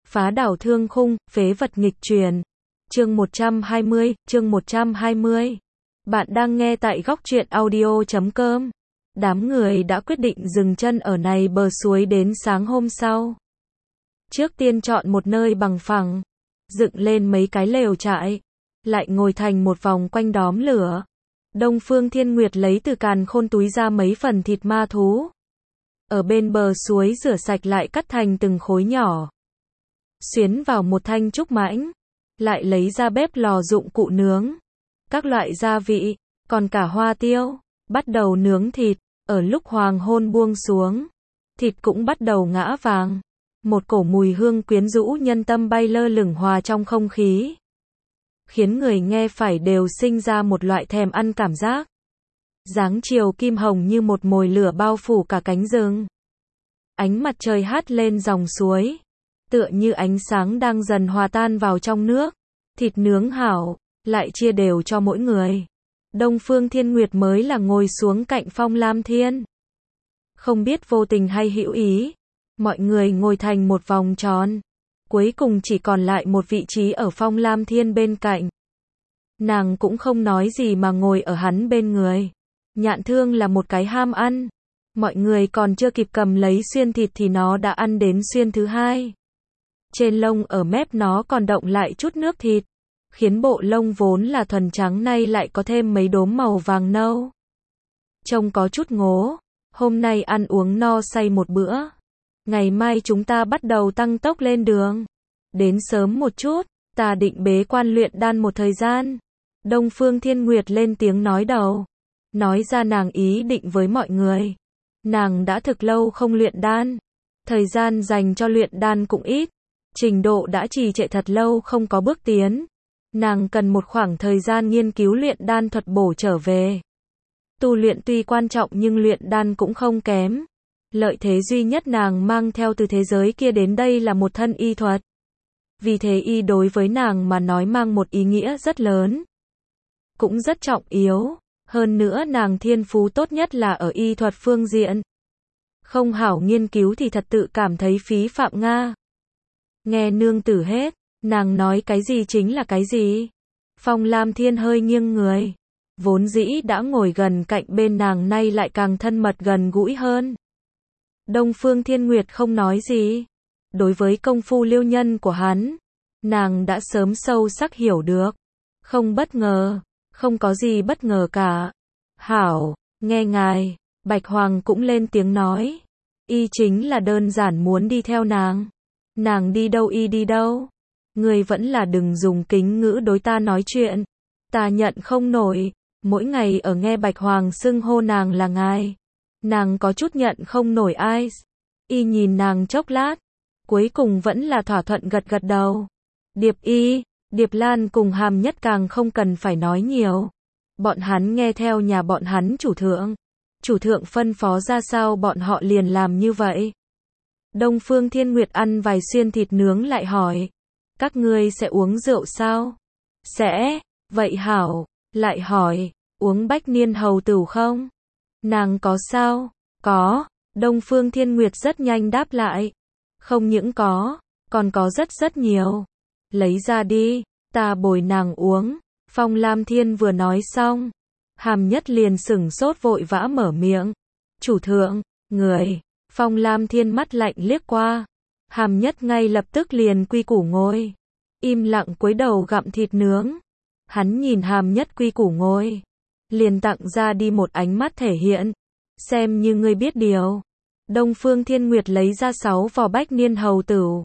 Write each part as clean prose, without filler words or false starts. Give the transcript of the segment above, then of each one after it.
Phá đảo thương khung, phế vật nghịch truyền. Chương 120. Bạn đang nghe tại góc truyện audio.com. Đám người đã quyết định dừng chân ở này bờ suối đến sáng hôm sau. Trước tiên chọn một nơi bằng phẳng, dựng lên mấy cái lều trại, lại ngồi thành một vòng quanh đóm lửa. Đông Phương Thiên Nguyệt lấy từ càn khôn túi ra mấy phần thịt ma thú. Ở bên bờ suối rửa sạch lại cắt thành từng khối nhỏ. Xuyến vào một thanh trúc mãnh, lại lấy ra bếp lò dụng cụ nướng. Các loại gia vị, còn cả hoa tiêu, bắt đầu nướng thịt. Ở lúc hoàng hôn buông xuống, thịt cũng bắt đầu ngã vàng. Một cổ mùi hương quyến rũ nhân tâm bay lơ lửng hòa trong không khí, khiến người nghe phải đều sinh ra một loại thèm ăn cảm giác. Dáng chiều kim hồng như một mồi lửa bao phủ cả cánh rừng. Ánh mặt trời hắt lên dòng suối, tựa như ánh sáng đang dần hòa tan vào trong nước. Thịt nướng hảo, lại chia đều cho mỗi người. Đông Phương Thiên Nguyệt mới là ngồi xuống cạnh Phong Lam Thiên. Không biết vô tình hay hữu ý, mọi người ngồi thành một vòng tròn. Cuối cùng chỉ còn lại một vị trí ở Phong Lam Thiên bên cạnh. Nàng cũng không nói gì mà ngồi ở hắn bên người. Nhạn Thương là một cái ham ăn. Mọi người còn chưa kịp cầm lấy xuyên thịt thì nó đã ăn đến xuyên thứ hai. Trên lông ở mép nó còn động lại chút nước thịt, khiến bộ lông vốn là thuần trắng nay lại có thêm mấy đốm màu vàng nâu. Trông có chút ngố. Hôm nay ăn uống no say một bữa. Ngày mai chúng ta bắt đầu tăng tốc lên đường. Đến sớm một chút, ta định bế quan luyện đan một thời gian. Đông Phương Thiên Nguyệt lên tiếng nói đầu. Nói ra nàng ý định với mọi người. Nàng đã thực lâu không luyện đan. Thời gian dành cho luyện đan cũng ít. Trình độ đã trì trệ thật lâu không có bước tiến. Nàng cần một khoảng thời gian nghiên cứu luyện đan thuật bổ trở về. Tu luyện tuy quan trọng nhưng luyện đan cũng không kém. Lợi thế duy nhất nàng mang theo từ thế giới kia đến đây là một thân y thuật. Vì thế y đối với nàng mà nói mang một ý nghĩa rất lớn. Cũng rất trọng yếu. Hơn nữa nàng thiên phú tốt nhất là ở y thuật phương diện. Không hảo nghiên cứu thì thật tự cảm thấy phí phạm Nga. Nghe nương tử hết, nàng nói cái gì chính là cái gì. Phong Lam Thiên hơi nghiêng người. Vốn dĩ đã ngồi gần cạnh bên nàng nay lại càng thân mật gần gũi hơn. Đông Phương Thiên Nguyệt không nói gì. Đối với công phu liêu nhân của hắn, nàng đã sớm sâu sắc hiểu được. Không bất ngờ, không có gì bất ngờ cả. Hảo, nghe ngài. Bạch Hoàng cũng lên tiếng nói. Y chính là đơn giản muốn đi theo nàng. Nàng đi đâu y đi đâu. Người vẫn là đừng dùng kính ngữ đối ta nói chuyện. Ta nhận không nổi. Mỗi ngày ở nghe Bạch Hoàng xưng hô nàng là ngài. Nàng có chút nhận không nổi ai. Y nhìn nàng chốc lát. Cuối cùng vẫn là thỏa thuận gật gật đầu. Điệp Y, Điệp Lan cùng Hàm Nhất càng không cần phải nói nhiều. Bọn hắn nghe theo nhà bọn hắn chủ thượng. Chủ thượng phân phó ra sao bọn họ liền làm như vậy. Đông Phương Thiên Nguyệt ăn vài xuyên thịt nướng lại hỏi. Các ngươi sẽ uống rượu sao? Sẽ, vậy hảo. Lại hỏi, uống bách niên hầu tửu không? Nàng có sao? Có. Đông Phương Thiên Nguyệt rất nhanh đáp lại. Không những có, còn có rất nhiều. Lấy ra đi, ta bồi nàng uống. Phong Lam Thiên vừa nói xong, Hàm Nhất liền sửng sốt vội vã mở miệng. Chủ thượng, người. Phong Lam Thiên mắt lạnh liếc qua. Hàm Nhất ngay lập tức liền quy củ ngồi. Im lặng cúi đầu gặm thịt nướng. Hắn nhìn Hàm Nhất quy củ ngồi, liền tặng ra đi một ánh mắt thể hiện. Xem như ngươi biết điều. Đông Phương Thiên Nguyệt lấy ra 6 vò bách niên hầu tửu.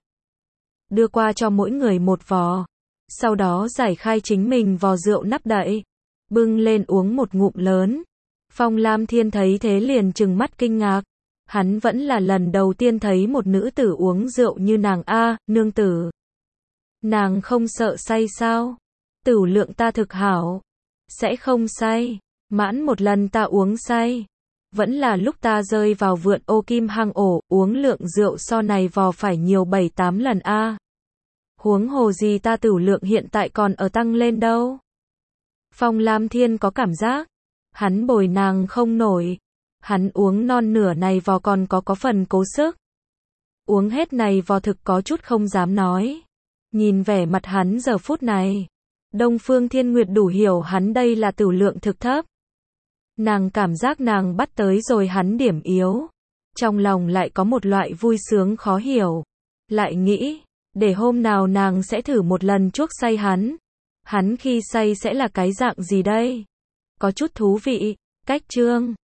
Đưa qua cho mỗi người một vò. Sau đó giải khai chính mình vò rượu nắp đậy. Bưng lên uống một ngụm lớn. Phong Lam Thiên thấy thế liền trừng mắt kinh ngạc. Hắn vẫn là lần đầu tiên thấy một nữ tử uống rượu như nàng a, nương tử. Nàng không sợ say sao? Tửu lượng ta thực hảo. Sẽ không say. Mãn một lần ta uống say. Vẫn là lúc ta rơi vào vượn ô kim hang ổ, uống lượng rượu so này vò phải nhiều 7-8 lần a. Huống hồ gì ta tửu lượng hiện tại còn ở tăng lên đâu. Phong Lam Thiên có cảm giác, hắn bồi nàng không nổi. Hắn uống non nửa này vò còn có phần cố sức. Uống hết này vò thực có chút không dám nói. Nhìn vẻ mặt hắn giờ phút này, Đông Phương Thiên Nguyệt đủ hiểu hắn đây là tửu lượng thực thấp. Nàng cảm giác nàng bắt tới rồi hắn điểm yếu. Trong lòng lại có một loại vui sướng khó hiểu. Lại nghĩ, để hôm nào nàng sẽ thử một lần chuốc say hắn. Hắn khi say sẽ là cái dạng gì đây? Có chút thú vị. Cách chương